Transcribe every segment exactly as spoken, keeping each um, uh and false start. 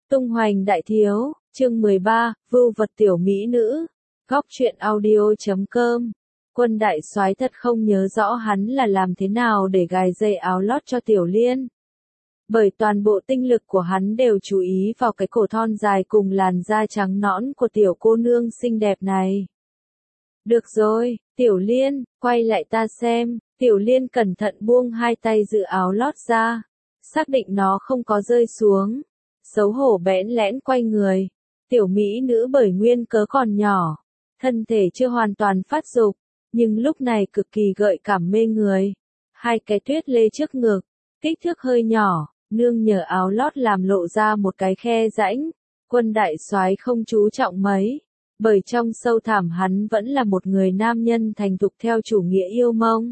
Tung hoành đại thiếu, chương mười ba, vưu vật tiểu mỹ nữ. Góc truyện audio chấm com. Quân đại soái thật không nhớ rõ hắn là làm thế nào để gài dây áo lót cho Tiểu Liên. Bởi toàn bộ tinh lực của hắn đều chú ý vào cái cổ thon dài cùng làn da trắng nõn của tiểu cô nương xinh đẹp này. Được rồi, Tiểu Liên, quay lại ta xem. Tiểu Liên cẩn thận buông hai tay giữ áo lót ra, xác định nó không có rơi xuống. Xấu hổ bẽn lẽn quay người. Tiểu mỹ nữ bởi nguyên cớ còn nhỏ, thân thể chưa hoàn toàn phát dục, nhưng lúc này cực kỳ gợi cảm mê người. Hai cái tuyết lê trước ngực, kích thước hơi nhỏ, nương nhờ áo lót làm lộ ra một cái khe rãnh. Quân đại soái không chú trọng mấy, bởi trong sâu thẳm hắn vẫn là một người nam nhân thành thục theo chủ nghĩa yêu mông.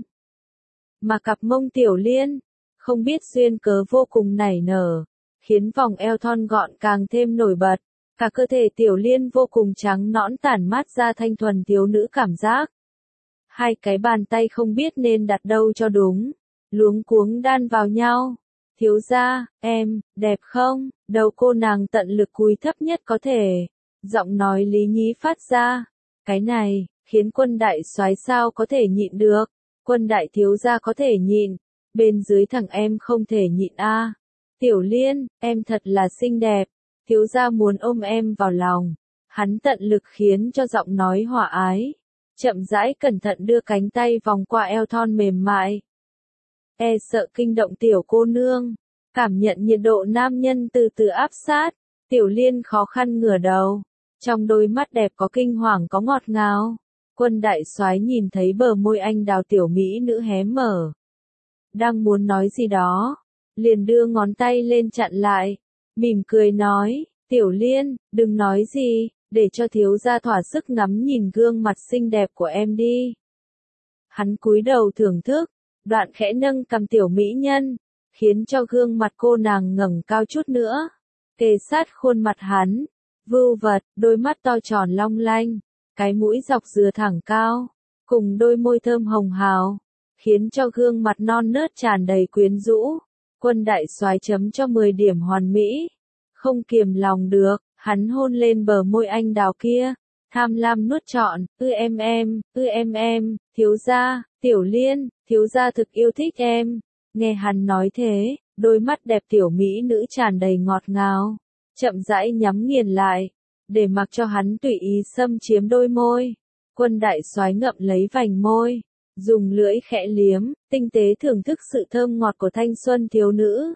Mà cặp mông Tiểu Liên, không biết duyên cớ vô cùng nảy nở, khiến vòng eo thon gọn càng thêm nổi bật. Cả cơ thể Tiểu Liên vô cùng trắng nõn tản mát ra thanh thuần thiếu nữ cảm giác. Hai cái bàn tay không biết nên đặt đâu cho đúng, luống cuống đan vào nhau. Thiếu gia, em, đẹp không? Đầu cô nàng tận lực cúi thấp nhất có thể. Giọng nói lý nhí phát ra. Cái này, khiến quân đại soái sao có thể nhịn được. Quân đại thiếu gia có thể nhịn, bên dưới thằng em không thể nhịn a. Tiểu Liên, em thật là xinh đẹp. Thiếu gia muốn ôm em vào lòng. Hắn tận lực khiến cho giọng nói hòa ái. Chậm rãi cẩn thận đưa cánh tay vòng qua eo thon mềm mại. E sợ kinh động tiểu cô nương. Cảm nhận nhiệt độ nam nhân từ từ áp sát. Tiểu Liên khó khăn ngửa đầu. Trong đôi mắt đẹp có kinh hoàng có ngọt ngào. Quân đại soái nhìn thấy bờ môi anh đào tiểu mỹ nữ hé mở. Đang muốn nói gì đó. Liền đưa ngón tay lên chặn lại. Mỉm cười nói, Tiểu Liên, đừng nói gì, để cho thiếu gia thỏa sức ngắm nhìn gương mặt xinh đẹp của em đi. Hắn cúi đầu thưởng thức, đoạn khẽ nâng cằm tiểu mỹ nhân, khiến cho gương mặt cô nàng ngẩng cao chút nữa. Kề sát khuôn mặt hắn, vưu vật, đôi mắt to tròn long lanh, cái mũi dọc dừa thẳng cao, cùng đôi môi thơm hồng hào, khiến cho gương mặt non nớt tràn đầy quyến rũ. Quân đại soái chấm cho mười điểm hoàn mỹ. Không kiềm lòng được, hắn hôn lên bờ môi anh đào kia, tham lam nuốt trọn, ư em em, ư em em, thiếu gia, Tiểu Liên, thiếu gia thực yêu thích em. Nghe hắn nói thế, đôi mắt đẹp tiểu mỹ nữ tràn đầy ngọt ngào, chậm rãi nhắm nghiền lại, để mặc cho hắn tùy ý xâm chiếm đôi môi. Quân đại soái ngậm lấy vành môi, dùng lưỡi khẽ liếm, tinh tế thưởng thức sự thơm ngọt của thanh xuân thiếu nữ.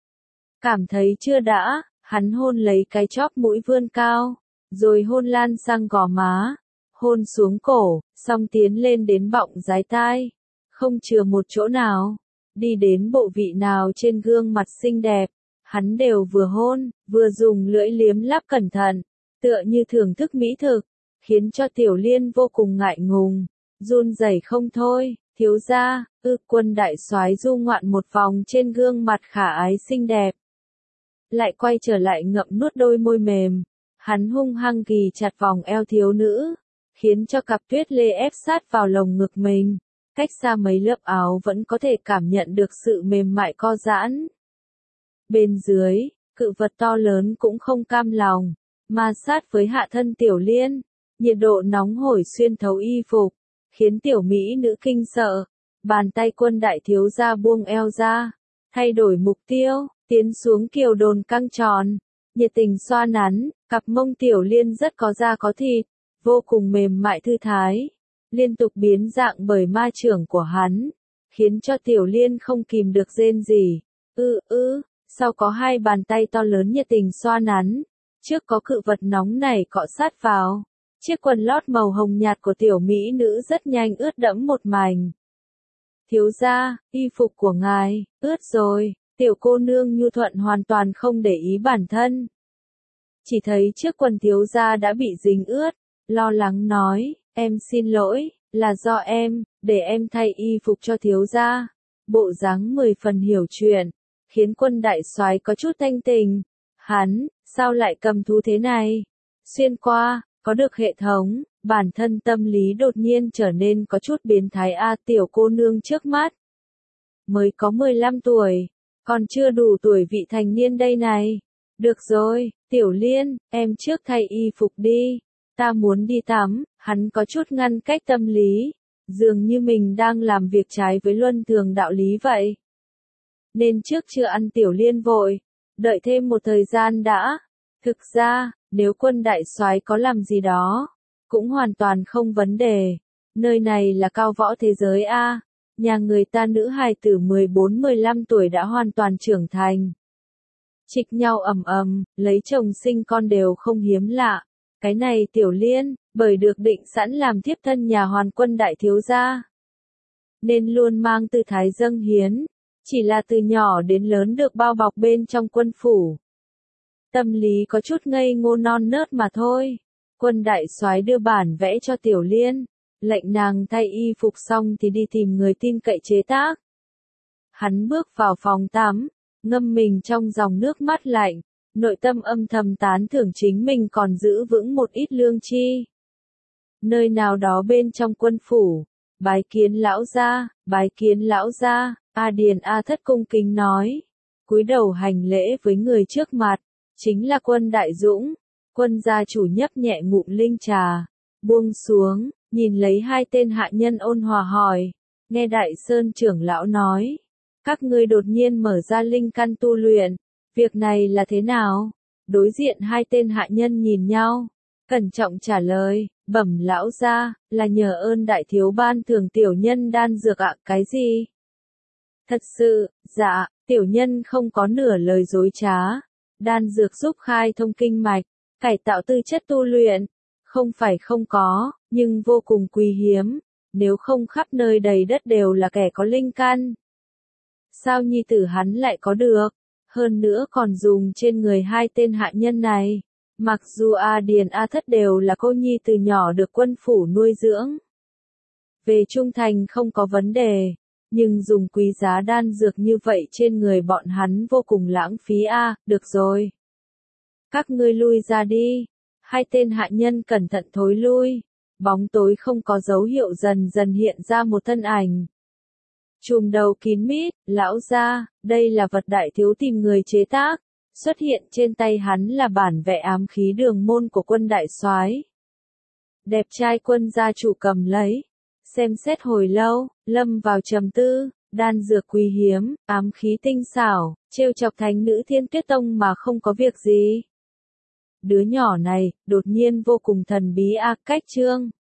Cảm thấy chưa đã, hắn hôn lấy cái chóp mũi vươn cao, rồi hôn lan sang gò má, hôn xuống cổ, xong tiến lên đến bọng dái tai, không chừa một chỗ nào, đi đến bộ vị nào trên gương mặt xinh đẹp, hắn đều vừa hôn, vừa dùng lưỡi liếm láp cẩn thận, tựa như thưởng thức mỹ thực, khiến cho Tiểu Liên vô cùng ngại ngùng, run rẩy không thôi. Thiếu gia, ư, quân đại soái du ngoạn một vòng trên gương mặt khả ái xinh đẹp. Lại quay trở lại ngậm nuốt đôi môi mềm, hắn hung hăng ghì chặt vòng eo thiếu nữ, khiến cho cặp tuyết lê ép sát vào lồng ngực mình, cách xa mấy lớp áo vẫn có thể cảm nhận được sự mềm mại co giãn. Bên dưới, cự vật to lớn cũng không cam lòng, ma sát với hạ thân Tiểu Liên, nhiệt độ nóng hổi xuyên thấu y phục, khiến tiểu mỹ nữ kinh sợ. Bàn tay quân đại thiếu gia buông eo ra, thay đổi mục tiêu, tiến xuống kiều đồn căng tròn, nhiệt tình xoa nắn, cặp mông Tiểu Liên rất có da có thịt, vô cùng mềm mại thư thái, liên tục biến dạng bởi ma trưởng của hắn, khiến cho Tiểu Liên không kìm được rên rỉ. Ư ư, sau có hai bàn tay to lớn nhiệt tình xoa nắn, trước có cự vật nóng này cọ sát vào. Chiếc quần lót màu hồng nhạt của tiểu mỹ nữ rất nhanh ướt đẫm một mảnh. Thiếu gia, y phục của ngài, ướt rồi. Tiểu cô nương nhu thuận hoàn toàn không để ý bản thân. Chỉ thấy chiếc quần thiếu gia đã bị dính ướt, lo lắng nói, em xin lỗi, là do em, để em thay y phục cho thiếu gia. Bộ dáng mười phần hiểu chuyện, khiến quân đại soái có chút thanh tình. Hắn, sao lại cầm thú thế này? Xuyên qua. Có được hệ thống, bản thân tâm lý đột nhiên trở nên có chút biến thái a. Tiểu cô nương trước mắt. Mới có mười lăm tuổi, còn chưa đủ tuổi vị thành niên đây này. Được rồi, Tiểu Liên, em trước thay y phục đi. Ta muốn đi tắm. Hắn có chút ngăn cách tâm lý. Dường như mình đang làm việc trái với luân thường đạo lý vậy. Nên trước chưa ăn Tiểu Liên vội. Đợi thêm một thời gian đã. Thực ra, nếu Quân đại soái có làm gì đó, cũng hoàn toàn không vấn đề. Nơi này là cao võ thế giới a. Nhà người ta nữ hài tử mười bốn mười lăm tuổi đã hoàn toàn trưởng thành. Trịch nhau ầm ầm, lấy chồng sinh con đều không hiếm lạ. Cái này Tiểu Liên, bởi được định sẵn làm thiếp thân nhà Hoàn Quân đại thiếu gia, nên luôn mang tư thái dâng hiến, chỉ là từ nhỏ đến lớn được bao bọc bên trong quân phủ. Tâm lý có chút ngây ngô non nớt mà thôi. Quân đại soái đưa bản vẽ cho Tiểu Liên, lệnh nàng thay y phục xong thì đi tìm người tin cậy chế tác. Hắn bước vào phòng tắm, ngâm mình trong dòng nước mát lạnh, nội tâm âm thầm tán thưởng chính mình còn giữ vững một ít lương tri. Nơi nào đó bên trong quân phủ, bái kiến lão gia, bái kiến lão gia, A Điền A Thất cung kính nói, cúi đầu hành lễ với người trước mặt, chính là Quân Đại Dũng. Quân gia chủ nhấp nhẹ ngụm linh trà, buông xuống, nhìn lấy hai tên hạ nhân ôn hòa hỏi, nghe Đại Sơn trưởng lão nói, các ngươi đột nhiên mở ra linh căn tu luyện, việc này là thế nào? Đối diện hai tên hạ nhân nhìn nhau, cẩn trọng trả lời, bẩm lão gia, là nhờ ơn đại thiếu ban thưởng tiểu nhân đan dược ạ. Cái gì? Thật sự, dạ, tiểu nhân không có nửa lời dối trá. Đan dược giúp khai thông kinh mạch, cải tạo tư chất tu luyện, không phải không có, nhưng vô cùng quý hiếm, nếu không khắp nơi đầy đất đều là kẻ có linh căn. Sao nhi tử hắn lại có được? Hơn nữa còn dùng trên người hai tên hạ nhân này. Mặc dù A Điền A Thất đều là cô nhi từ nhỏ được quân phủ nuôi dưỡng, về trung thành không có vấn đề, nhưng dùng quý giá đan dược như vậy trên người bọn hắn vô cùng lãng phí a. À, được rồi. Các ngươi lui ra đi. Hai tên hạ nhân cẩn thận thối lui. Bóng tối không có dấu hiệu dần dần hiện ra một thân ảnh. Chùm đầu kín mít, lão gia, đây là vật đại thiếu tìm người chế tác. Xuất hiện trên tay hắn là bản vẽ ám khí đường môn của Quân đại soái. Đẹp trai Quân gia chủ cầm lấy, xem xét hồi lâu, lâm vào trầm tư, đan dược quý hiếm, ám khí tinh xảo, trêu chọc thánh nữ Thiên Tuyết Tông mà không có việc gì. Đứa nhỏ này, đột nhiên vô cùng thần bí a. Cách chương